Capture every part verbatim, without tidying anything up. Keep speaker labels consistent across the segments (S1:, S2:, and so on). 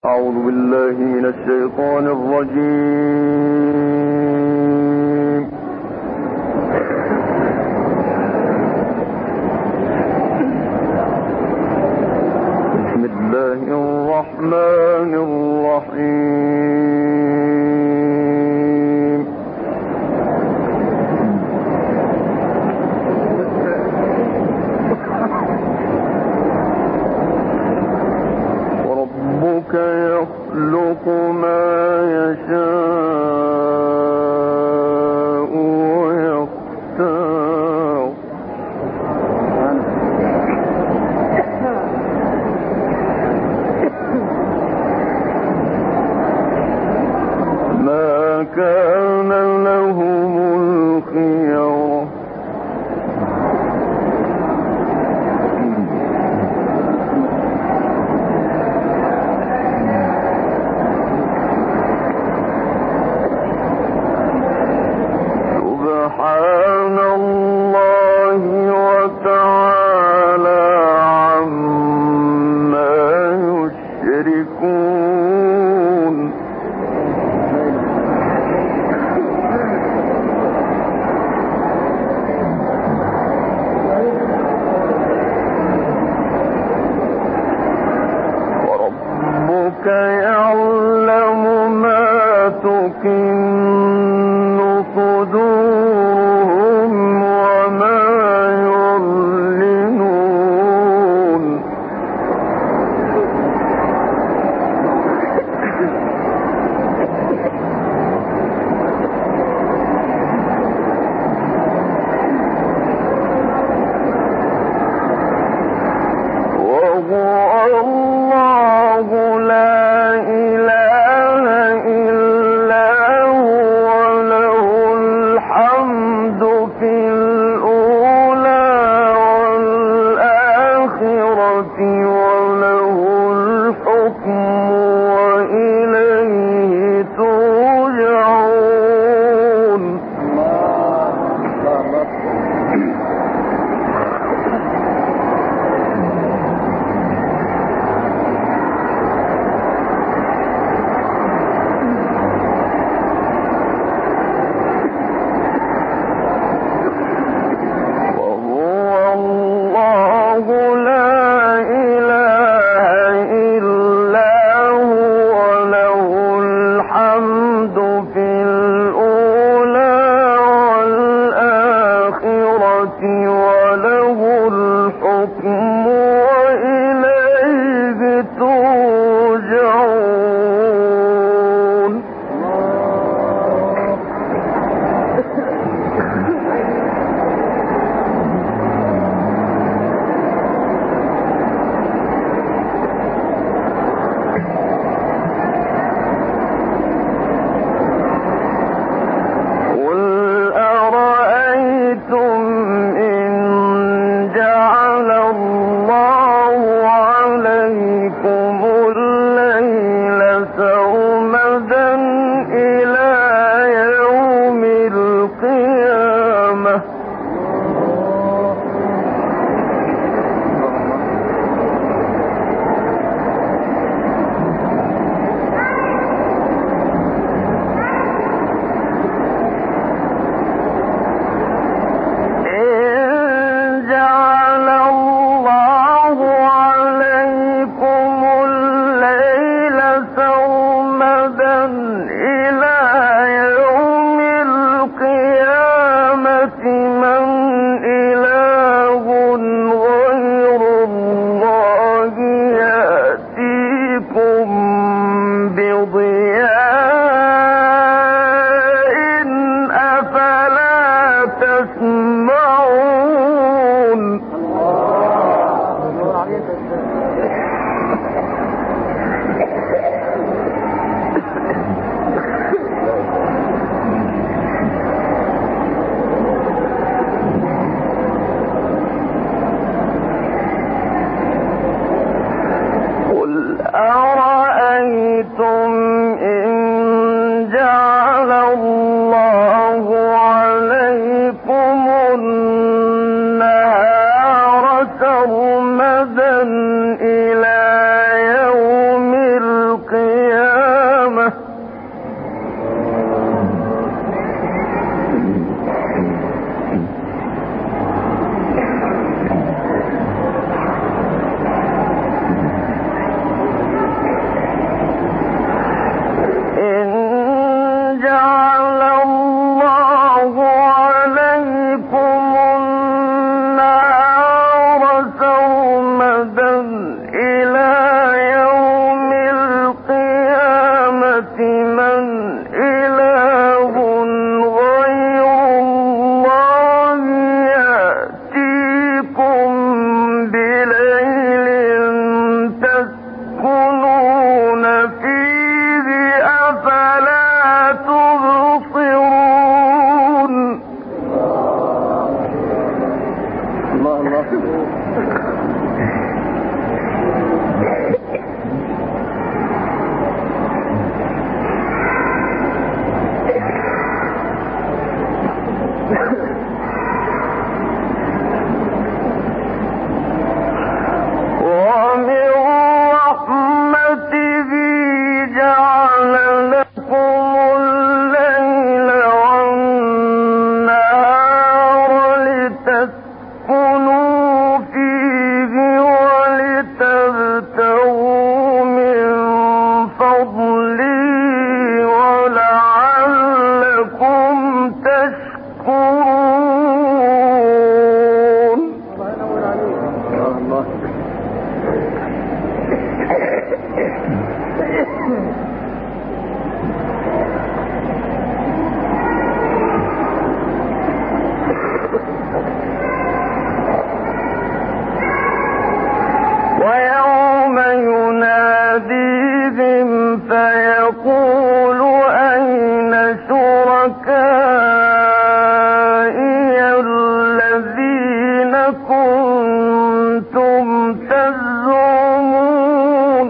S1: أعوذ بالله من الشيطان الرجيم. بسم الله الرحمن الرحيم. وربك يخلق ما يشاء ويختار ما كان لهم الخيرة سبحان الله وتعالى عما يشركون. وربك يعلم ما تكن صدورهم وما يعلنون. وهو الله لا إله إلا هو فيقول أين شركائي الذين كنتم تزعمون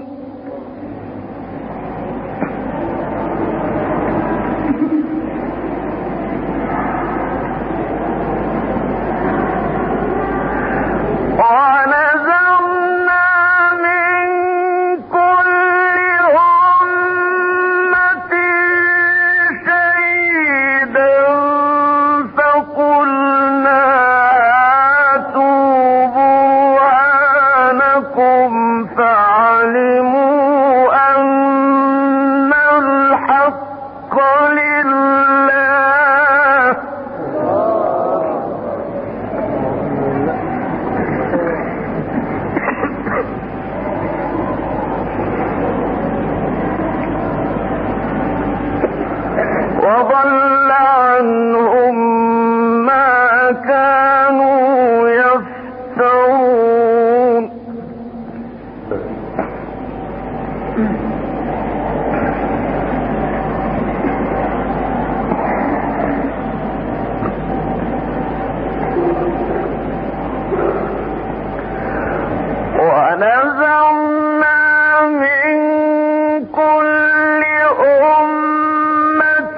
S1: وضل عنهم ما كانوا يفترون ونزعنا من كل أمة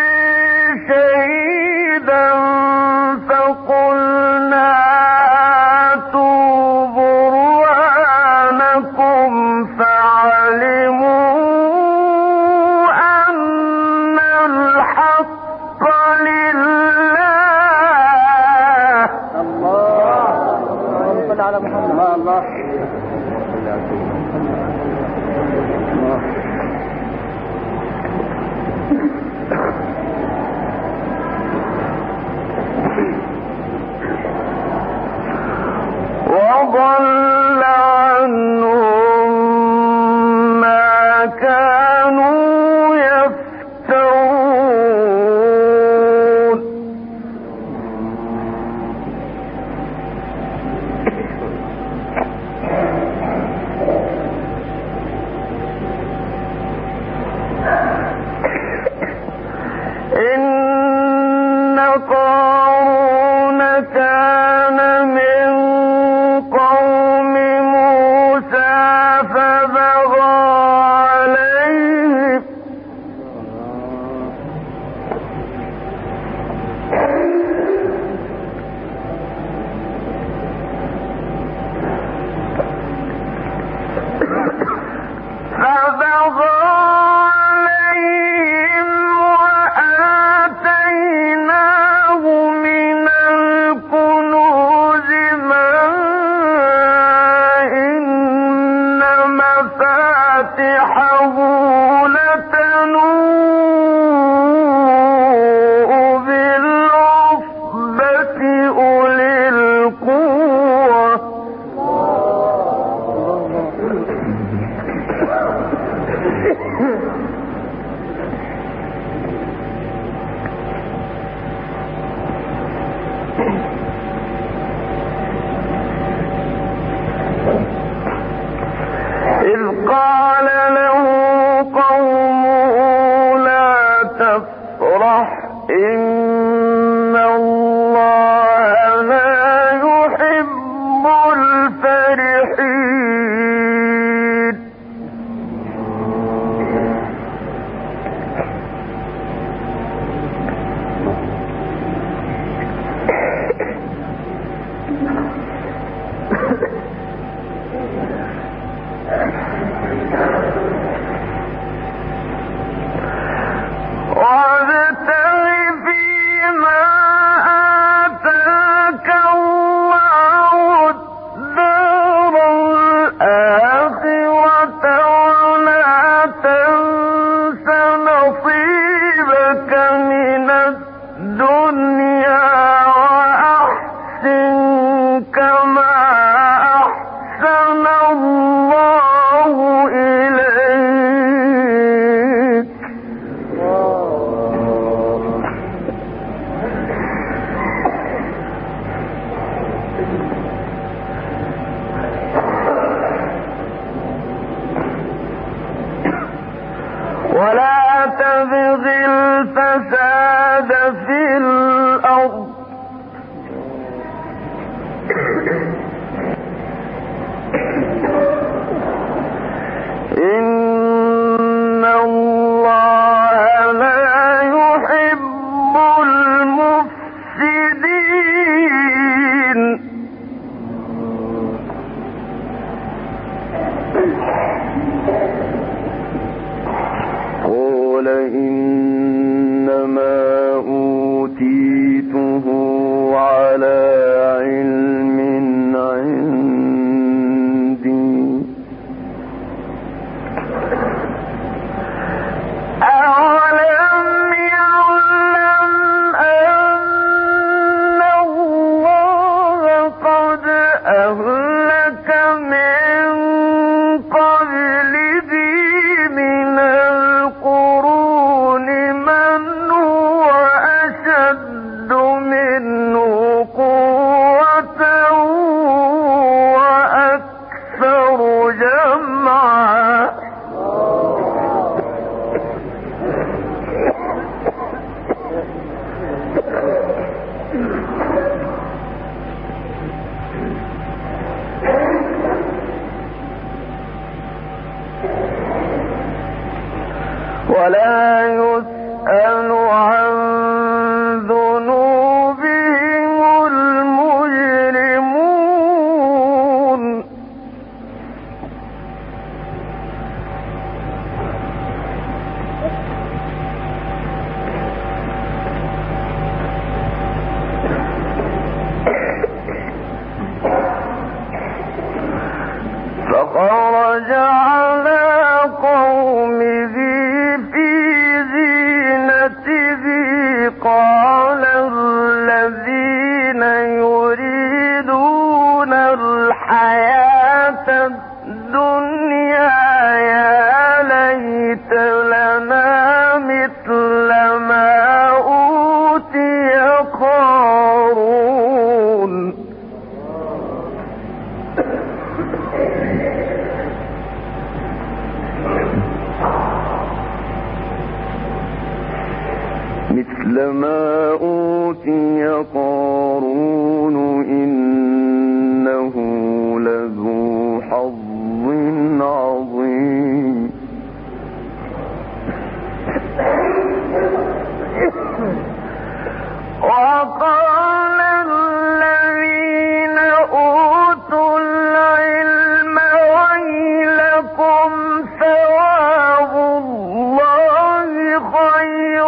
S1: شهيدا فقلنا هاتوا برهانكم فعلموا أن الحق لله.
S2: الله صل على محمد. الله
S1: وضل عنهم ما كانوا يفترون إن قارون كان من قوم موسى فبغى عليهم فبغى عليهم وآتيناه من الكنوز ما إن مفاتحه لتنوء بالعصبة أولي القوة إذ قال له قومه لا تفرح إن الله لا يحب الفرحين ولا تبغ الفساد في الأرض إن الله لا يحب المفسدين قال إنما أوتيته على علم عندي أولم يعلم أن الله قد أهلك من قبله من القرون من هو أشد منه قوة وأكثر جمعا ولا يسأل عن ذنوبهم المجرمون فخرج على قومه قال الذين يريدون الحياة الدنيا يا ليت لنا مثل ما أوتي قارون مثل ما أوتي قارون إنه لذو حظ عظيم وقال الذين أوتوا العلم ويلكم ثواب الله خير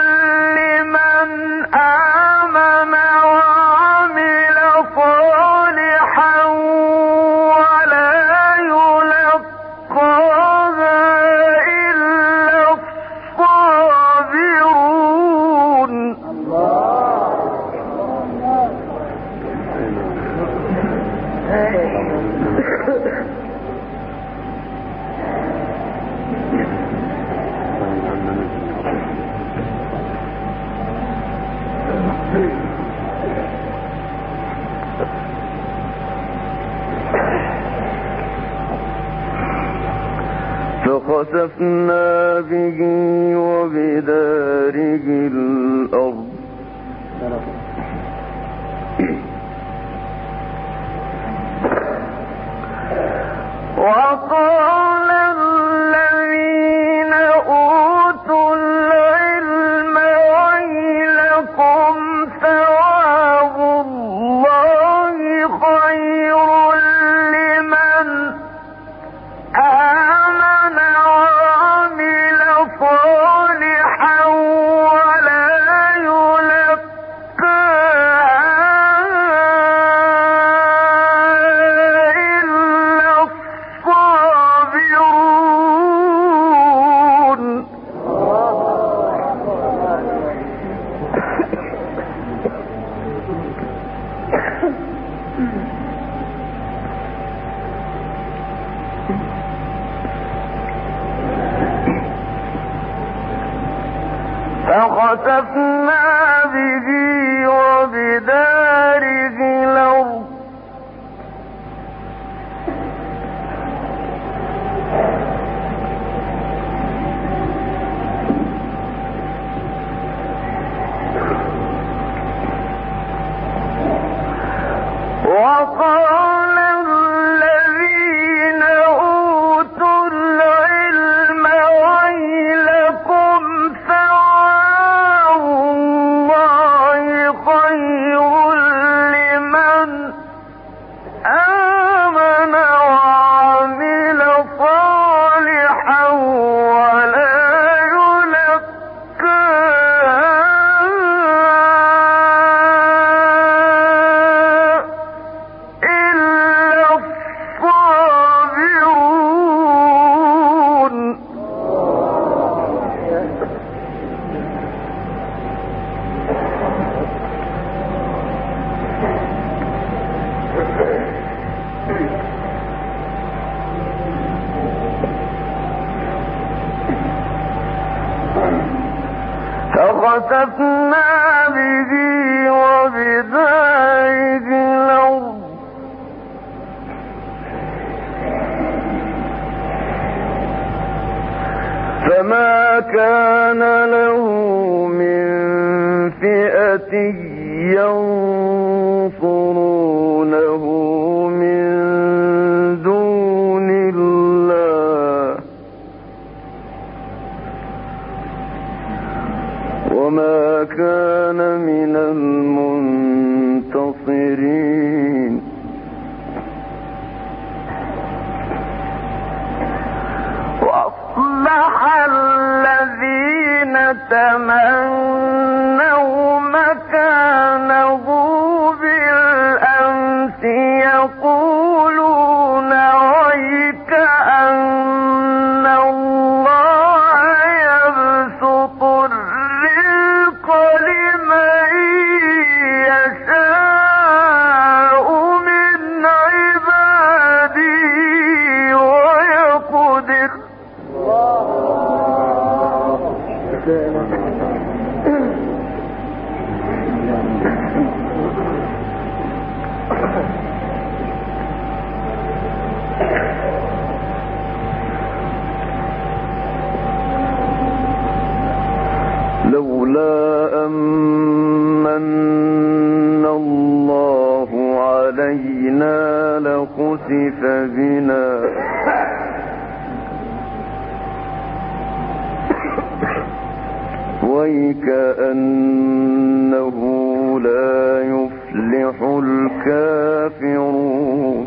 S1: آمن وعمل صالحا ولا يلقاها إلا الصابرون فخسفنا به وبداره الأرض وقال الذين أوتوا العلم ويلكم ثواب الله خير لمن آمن وعمل صالحا ولا فخسفنا به وبداره الأرض فخسفنا به وبداره الأرض فما كان له من فئة ينصرونه من دون الله وما كان من المنتصرين وأصبح الذين تمنوا مكانه بالأمس يقولون ويك أن الله يبسط الرزق لمن يشاء من عباده ويقدر لولا أمن الله علينا لخسف بنا ويكأنه لا يفلح الكافرون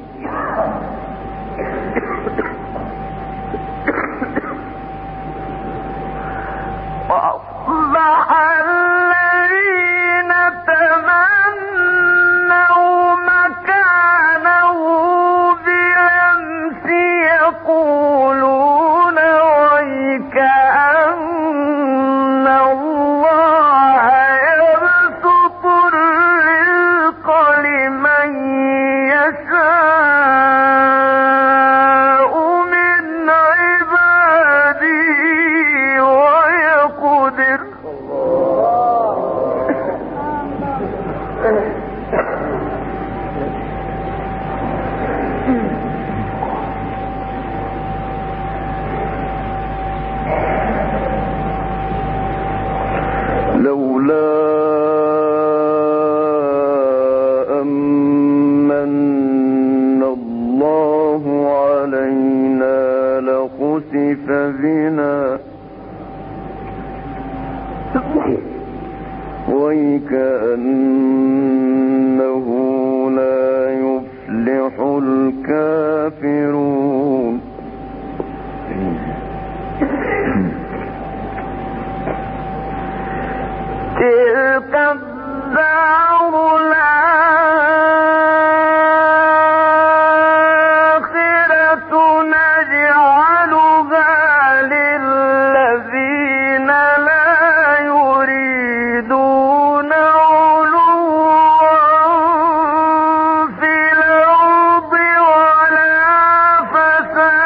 S1: وأصبح الذين تمنوا مكانه بالأمس يقولون ويك أن الله يبسط الرزق لمن يشاء من عباده ويقدر لولا أمن الله علينا لخسف بنا ويكأنه لا يفلح الكافرون تلك الدار الآخرة نجعلها للذين لا يريدون علوا في الأرض ولا فسادا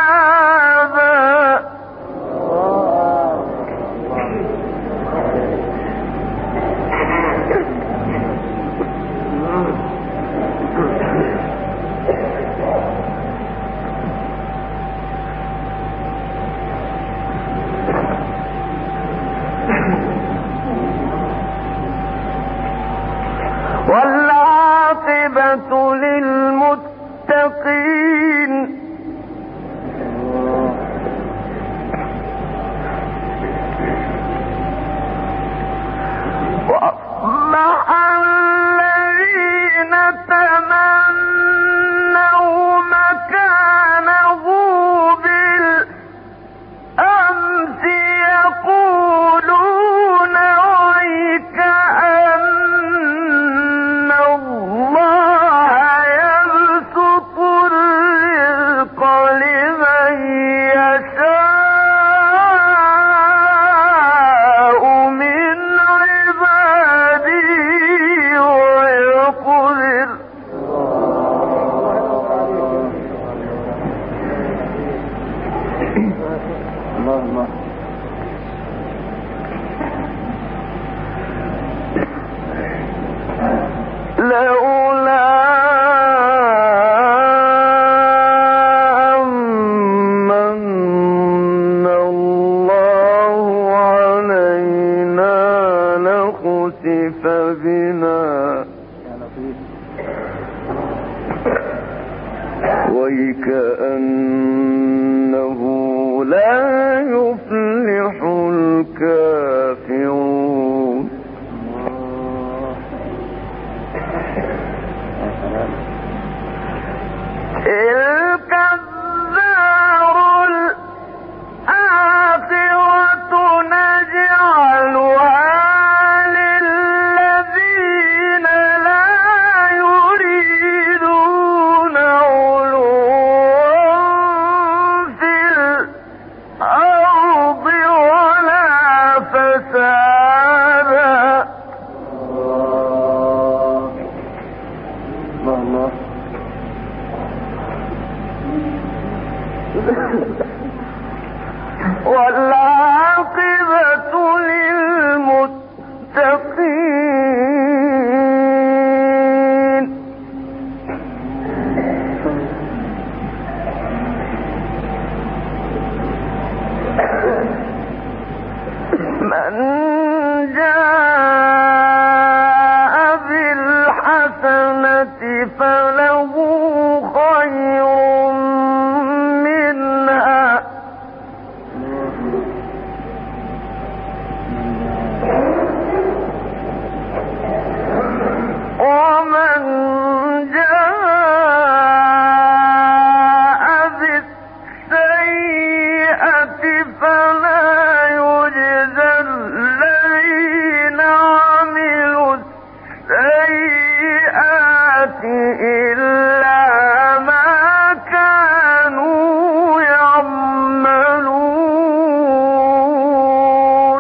S1: والعاقبة للمتقين. من جاء بالحسنة فله خير منها ومن جاء بالسيئة فلا يجزى الذين عملوا السيئات إلا ما كانوا يعملون.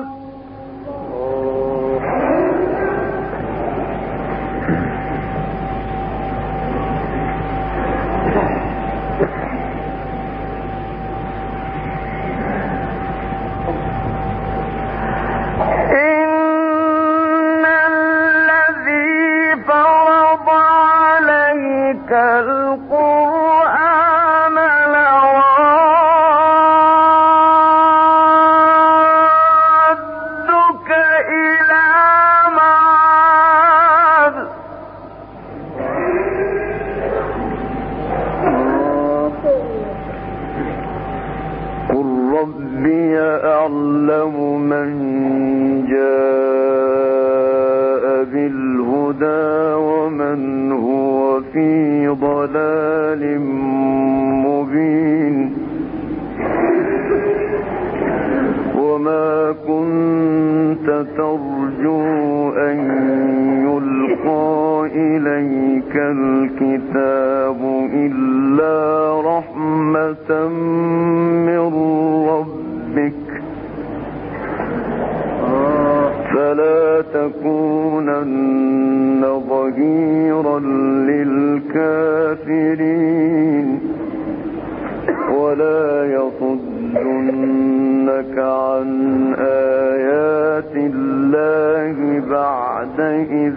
S1: إن الذي فرض عليك القرآن لرادك إلى معاد قل ربي أعلم من جاء بالهدى ومن هو في ضلال مبين. وما كنت ترجو أن يلقى إليك الكتاب إلا رحمة من ربك فلا تكونن ظهيرا للكافرين ولا يصدنك عن آيات الله بعد إذ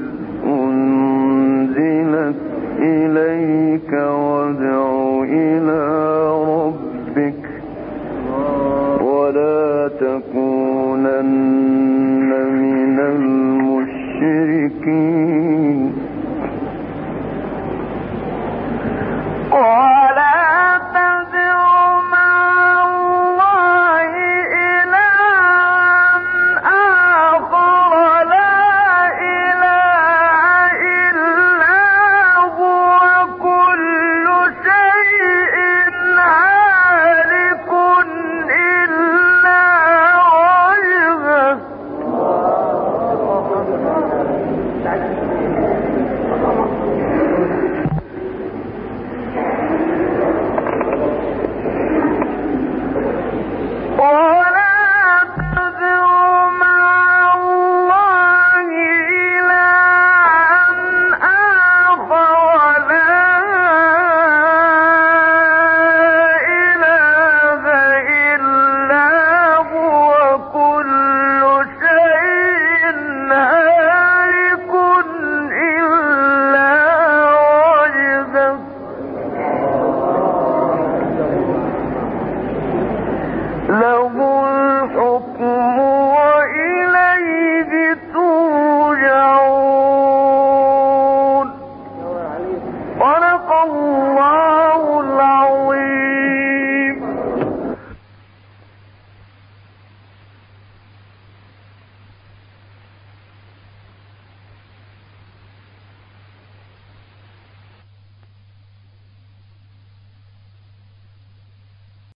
S1: أنزلت إليك وادع إلى ربك ولا تكونن من المشركين.